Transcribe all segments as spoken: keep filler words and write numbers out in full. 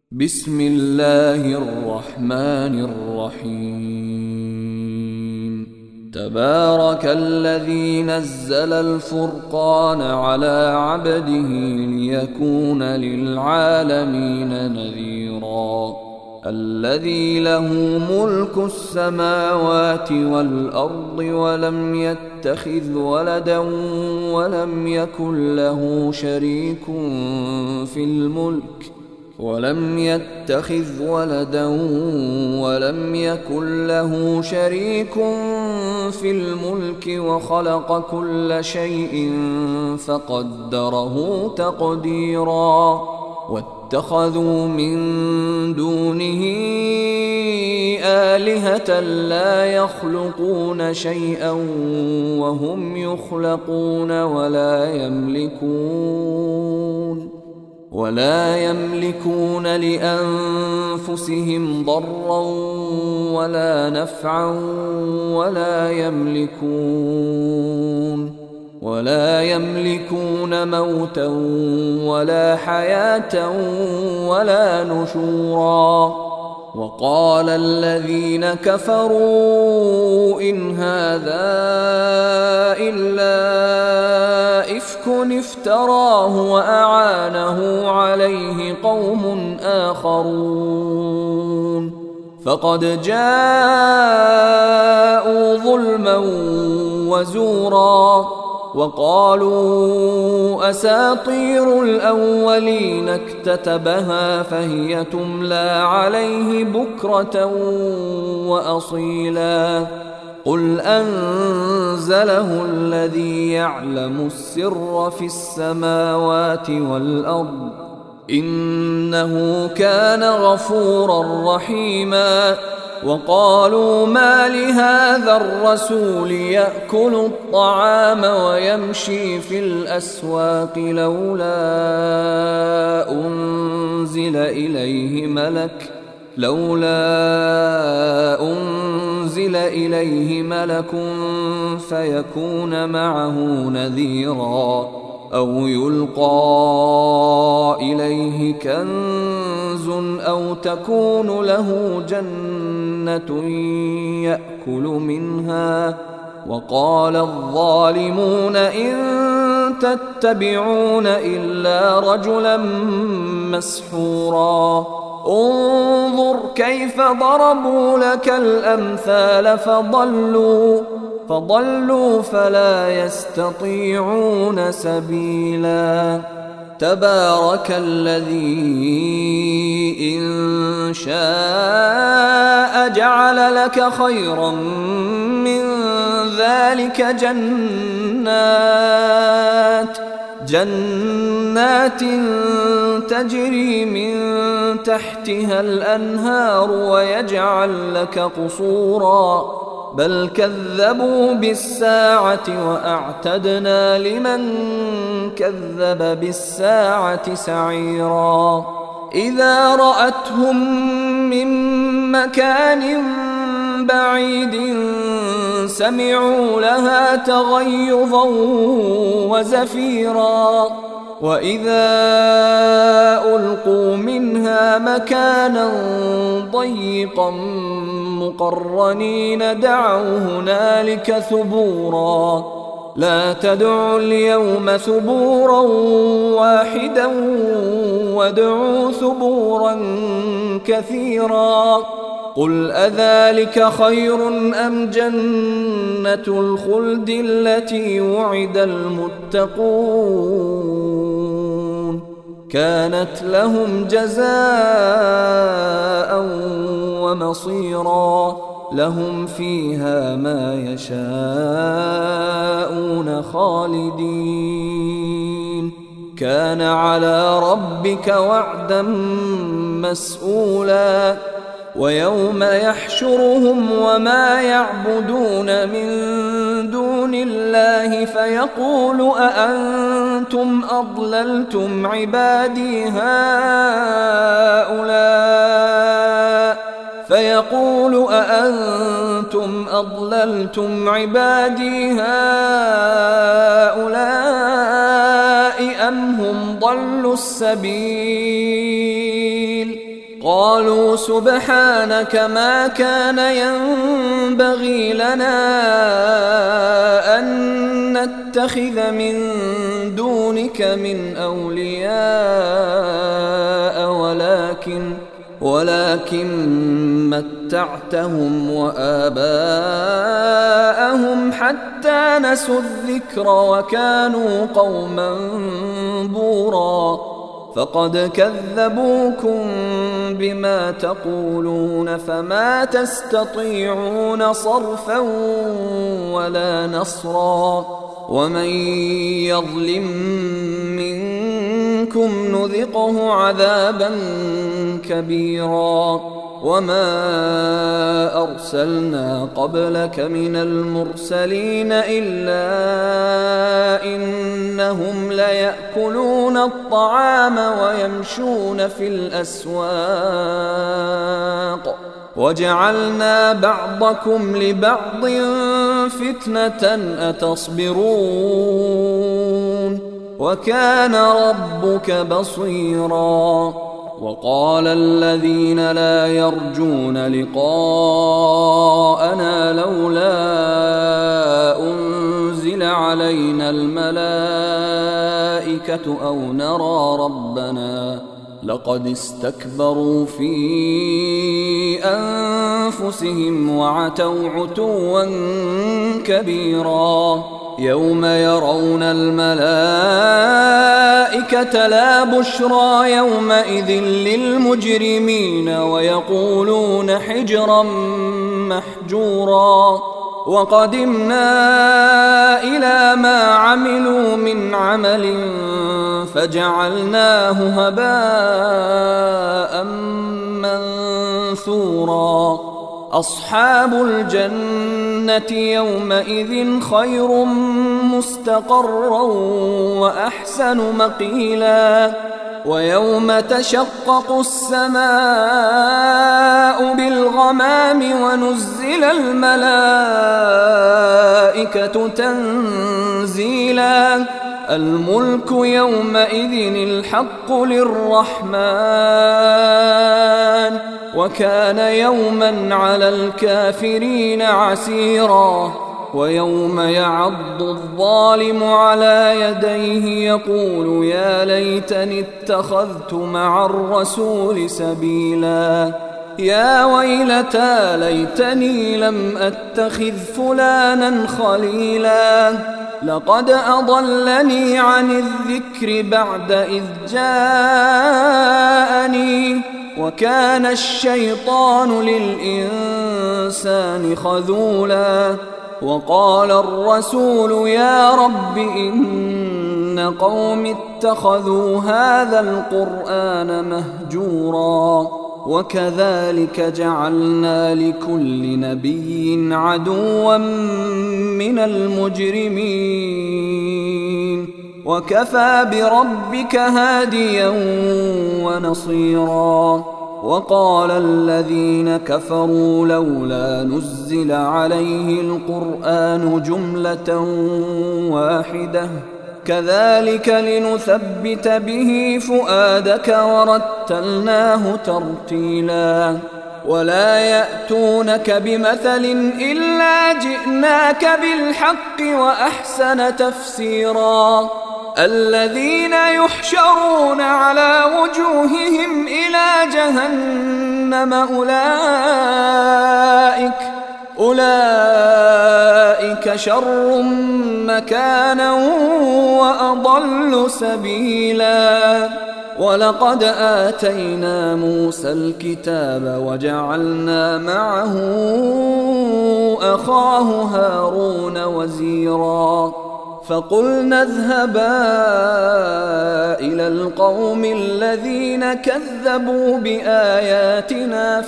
بسم الله الرحمن الرحيم تبارك الذي نزل الفرقان على عبده ليكون للعالمين نذيرا الذي له ملك السماوات والأرض ولم يتخذ ولدا ولم يكن له شريك في الملك ولم يتخذ ولدا ولم يكن له شريك في الملك وخلق كل شيء فقدره تقديرا واتخذوا من دونه آلهة لا يخلقون شيئا وهم يخلقون ولا يملكون ولا يملكون لأنفسهم ضرا ولا نفعا ولا يملكون ولا يملكون موتا ولا حياة ولا نشورا وقال الذين كفروا إن هذا إلا إفك افتراه وأعانه عليه قوم آخرون فقد جاءوا ظلما وزورا وقالوا أساطير الأولين اكتتبها فهي تملى عليه بكرة وأصيلا قل أنزله الذي يعلم السر في السماوات والأرض إنه كان غفورا رحيما وقالوا ما لهذا الرسول يأكل الطعام ويمشي في الأسواق لولا أنزل إليه ملك لولا أنزل إليه ملك فيكون معه نذيرا أو يلقى إليه كنز أو تكون له جنة يأكل منها وقال الظالمون إن تتبعون إلا رجلا مسحورا انظر كيف ضربوا لك الأمثال فضلوا فضلوا فلا يستطيعون سبيلا تبارك الذي إن شاء جعل لك خيرا من ذلك جنات جنات تجري من تحتها الأنهار ويجعل لك قصورا بل كذبوا بالساعة وأعتدنا لمن كذب بالساعة سعيرا إذا رأتهم من مكان بعيد سمعوا لها تغيظا وزفيرا وإذا ألقوا منها مكانا ضيقا مقرنين دعوا هنالك ثبورا لا تدعوا اليوم ثبورا واحدا وادعوا ثبورا كثيرا قل أذلك خير أم جنة الخلد التي وعد المتقون كانت لهم جزاء ومصيرا لهم فيها ما يشاءون خالدين كان على ربك وعدا مسئولا ويوم يحشرهم وما يعبدون من دون الله فيقول أأنتم أضللتم عبادي هؤلاء فيقول أأنتم أضللتم عبادي هؤلاء أم هم ضلوا السبيل قالوا سبحانك ما كان ينبغي لنا أن نتخذ من دونك من أولياء ولكن ولكن متعتهم وآباءهم حتى نسوا الذكر وكانوا قوما بورا فقد كذبوكم بما تقولون فما تستطيعون صرفا ولا نصرا ومن يظلم منكم نذقه عذابا كبيرا وما أرسلنا قبلك من المرسلين إلا إنهم ليأكلون الطعام ويمشون في الأسواق وجعلنا بعضكم لبعض فتنة أتصبرون وكان ربك بصيرا وقال الذين لا يرجون لقاءنا لولا أنزل علينا الملائكة أو نرى ربنا لقد استكبروا في أنفسهم وعتوا عتوا كبيرا يوم يرون الملائكة لا بشرى يومئذ للمجرمين ويقولون حجرا محجورا وقدمنا إلى ما عملوا من عمل فجعلناه هباء منثورا أصحاب الجنة يومئذ خير مستقرا وأحسن مقيلا ويوم تشقق السماء بالغمام ونزل الملائكة تنزيلا الملك يومئذ الحق للرحمن وكان يوما على الكافرين عسيرا ويوم يعض الظالم على يديه يقول يا ليتني اتخذت مع الرسول سبيلا يا ويلتى ليتني لم أتخذ فلانا خليلا لقد أضلني عن الذكر بعد إذ جاءني وكان الشيطان للإنسان خذولا وقال الرسول يا رب إن قوم اتخذوا هذا القرآن مهجورا وكذلك جعلنا لكل نبي عدوا من المجرمين وكفى بربك هاديا ونصيرا وقال الذين كفروا لولا نزل عليه القرآن جملة واحدة كذلك لنثبت به فؤادك ورتلناه ترتيلا ولا يأتونك بمثل إلا جئناك بالحق وأحسن تفسيرا الذين يحشرون على وجوههم إلى جهنم أولئك أولئك شر مكانا وأضل سبيلا ولقد آتينا موسى الكتاب وجعلنا معه أخاه هارون وزيرا فقلنا اذهبا إلى القوم الذين كذبوا بآياتنا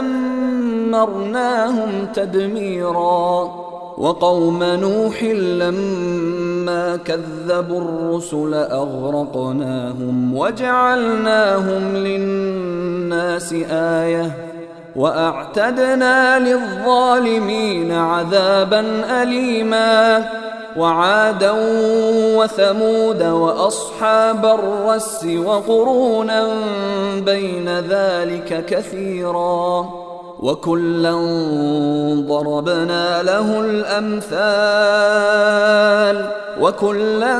فدمرناهم تدميرا وقوم نوح لما كذبوا الرسل أغرقناهم وجعلناهم للناس آية وأعتدنا للظالمين عذابا أليما وعادا وثمود وأصحاب الرس وقرونا بين ذلك كثيرا وكلا ضربنا له الأمثال وكلا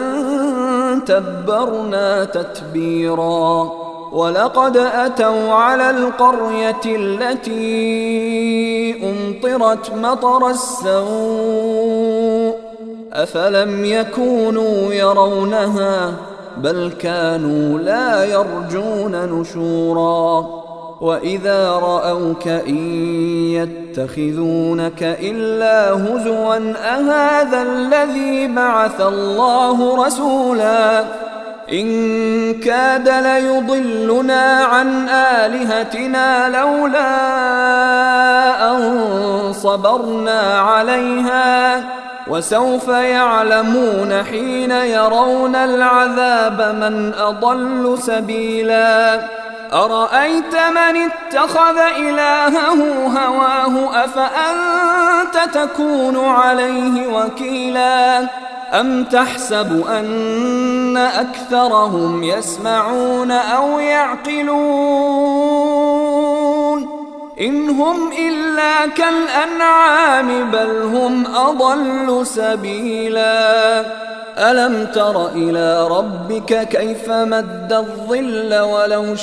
تبرنا تتبيرا ولقد أتوا على القرية التي أمطرت مطر السوء أفلم يكونوا يرونها بل كانوا لا يرجون نشورا وإذا رأوك إن يتخذونك إلا هزوا أهذا الذي بعث الله رسولا إن كاد ليضلنا عن آلهتنا لولا أن صبرنا عليها وسوف يعلمون حين يرون العذاب من أضل سبيلا أرأيت من اتخذ إلهه هواه أفأنت تكون عليه وكيلا أم تحسب أن أكثرهم يسمعون أو يعقلون إن هم إلا كالأنعام بل هم أضل سبيلا ألم تر إلى ربك كيف مد الظل ولو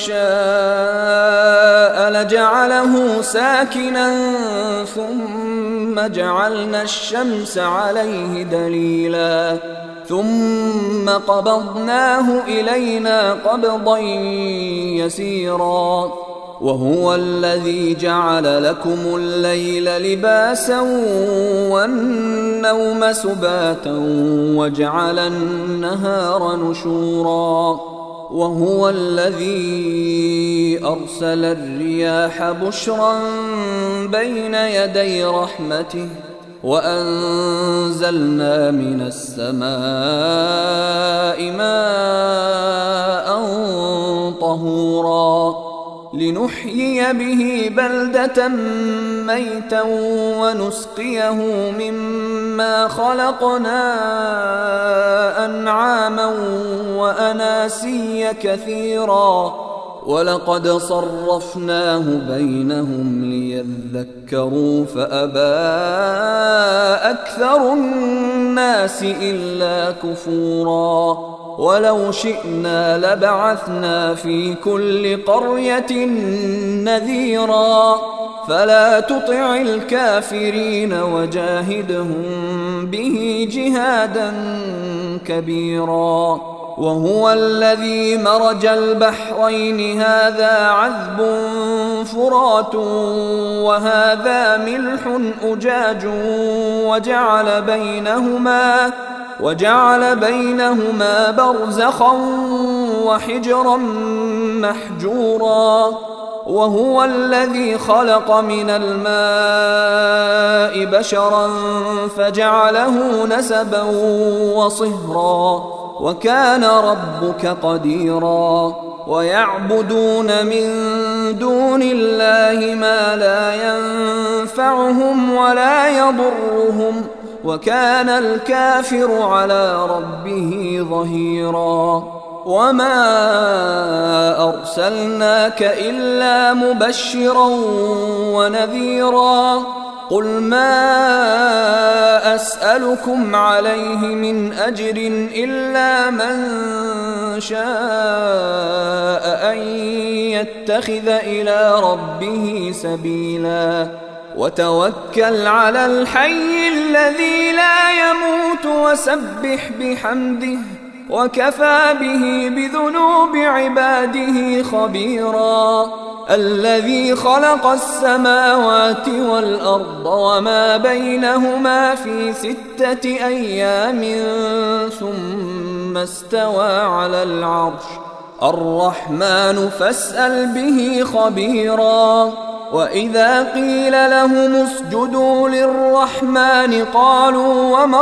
شاء لجعله ساكنا ثم جعلنا الشمس عليه دليلا ثم قبضناه إلينا قبضا يسيرا وهو الذي جعل لكم الليل لباسا والنوم سباتا وجعل النهار نشورا وهو الذي أرسل الرياح بشرا بين يدي رحمته وأنزلنا من السماء ماء طهورا لنحيي به بلدة ميتا ونسقيه مما خلقنا أنعاما وأناسيا كثيرا ولقد صرفناه بينهم ليذكروا فأبى أكثر الناس إلا كفورا ولو شئنا لبعثنا في كل قرية نذيرا فلا تطع الكافرين وجاهدهم به جهادا كبيرا وهو الذي مرج البحرين هذا عذب فرات وهذا ملح أجاج وجعل بينهما وجعل بينهما برزخا وحجرا محجورا وهو الذي خلق من الماء بشرا فجعله نسبا وصهرا وكان ربك قديرا ويعبدون من دون الله ما لا ينفعهم ولا يضرهم وكان الكافر على ربه ظهيرا وما أرسلناك إلا مبشرا ونذيرا قل ما أسألكم عليه من أجر إلا من شاء أن يتخذ إلى ربه سبيلا وتوكل على الحي الذي لا يموت وسبح بحمده وكفى به بذنوب عباده خبيرا الذي خلق السماوات والأرض وما بينهما في ستة أيام ثم استوى على العرش الرحمن فاسأل به خبيرا وإذا قيل لهم اسجدوا للرحمن قالوا وما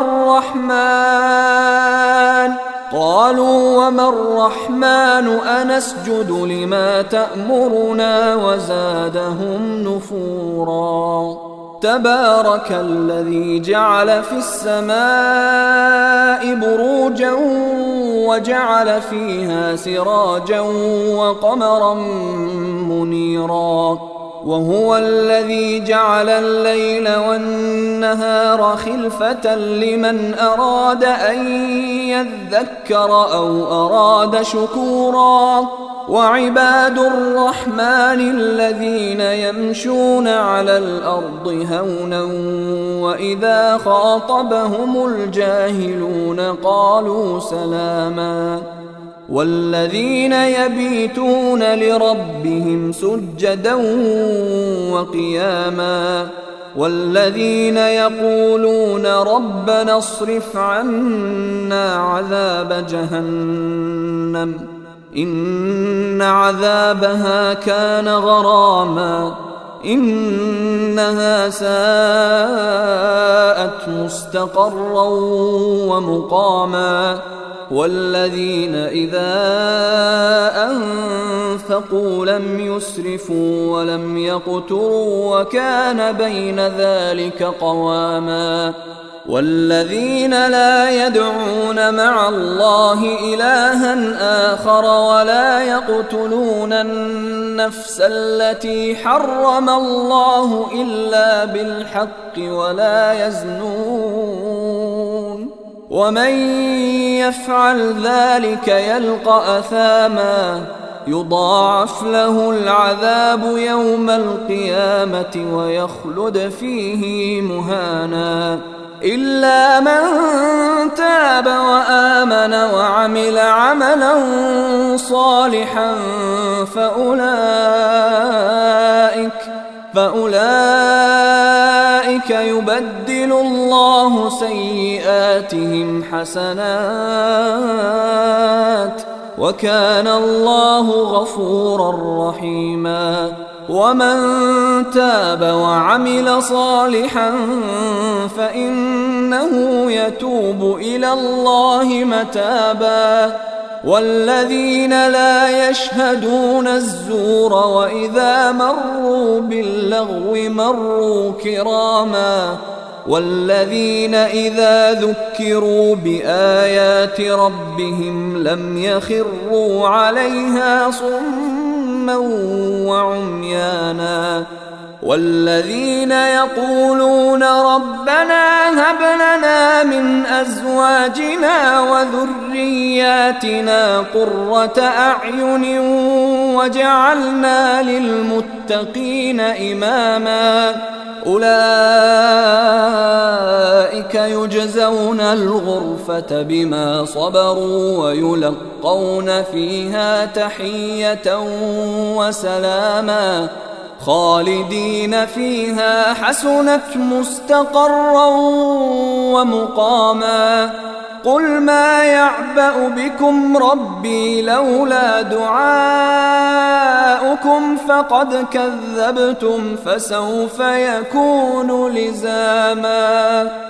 الرحمن قالوا وما الرحمن أنسجد لما تأمرنا وزادهم نفورا تبارك الذي جعل في السماء بروجا وجعل فيها سراجا وقمرا منيرا وهو الذي جعل الليل والنهار خلفة لمن أراد أن يذكر أو أراد شكورا وعباد الرحمن الذين يمشون على الأرض هونا وإذا خاطبهم الجاهلون قالوا سلاما والذين يبيتون لربهم سجدا وقياما والذين يقولون ربنا اصرف عنا عذاب جهنم إن عذابها كان غراما إنها ساءت مستقرا ومقاما والذين إذا أنفقوا لم يسرفوا ولم يقتروا وكان بين ذلك قواما والذين لا يدعون مع الله إلها آخر ولا يقتلون النفس التي حرم الله إلا بالحق ولا يزنون ومن يفعل ذلك يلقى أثاما يضاعف له العذاب يوم القيامة ويخلد فيه مهانا إلا من تاب وآمن وعمل عملا صالحا فأولئك فأولئك يبدل الله سيئاتهم حسنات وكان الله غفورا رحيما ومن تاب وعمل صالحا فإنه يتوب إلى الله متابا والذين لا يشهدون الزور وإذا مروا باللغو مروا كراما والذين إذا ذكروا بآيات ربهم لم يخروا عليها صما وعميانا والذين يقولون ربنا هب لنا من أزواجنا وذرياتنا قرة أعين وجعلنا للمتقين إماما أولئك يجزون الغرفة بما صبروا ويلقون فيها تحية وسلاما خالدين فيها حسنت مستقرا ومقاما قل ما يعبأ بكم ربي لولا دعاؤكم فقد كذبتم فسوف يكون لزاما.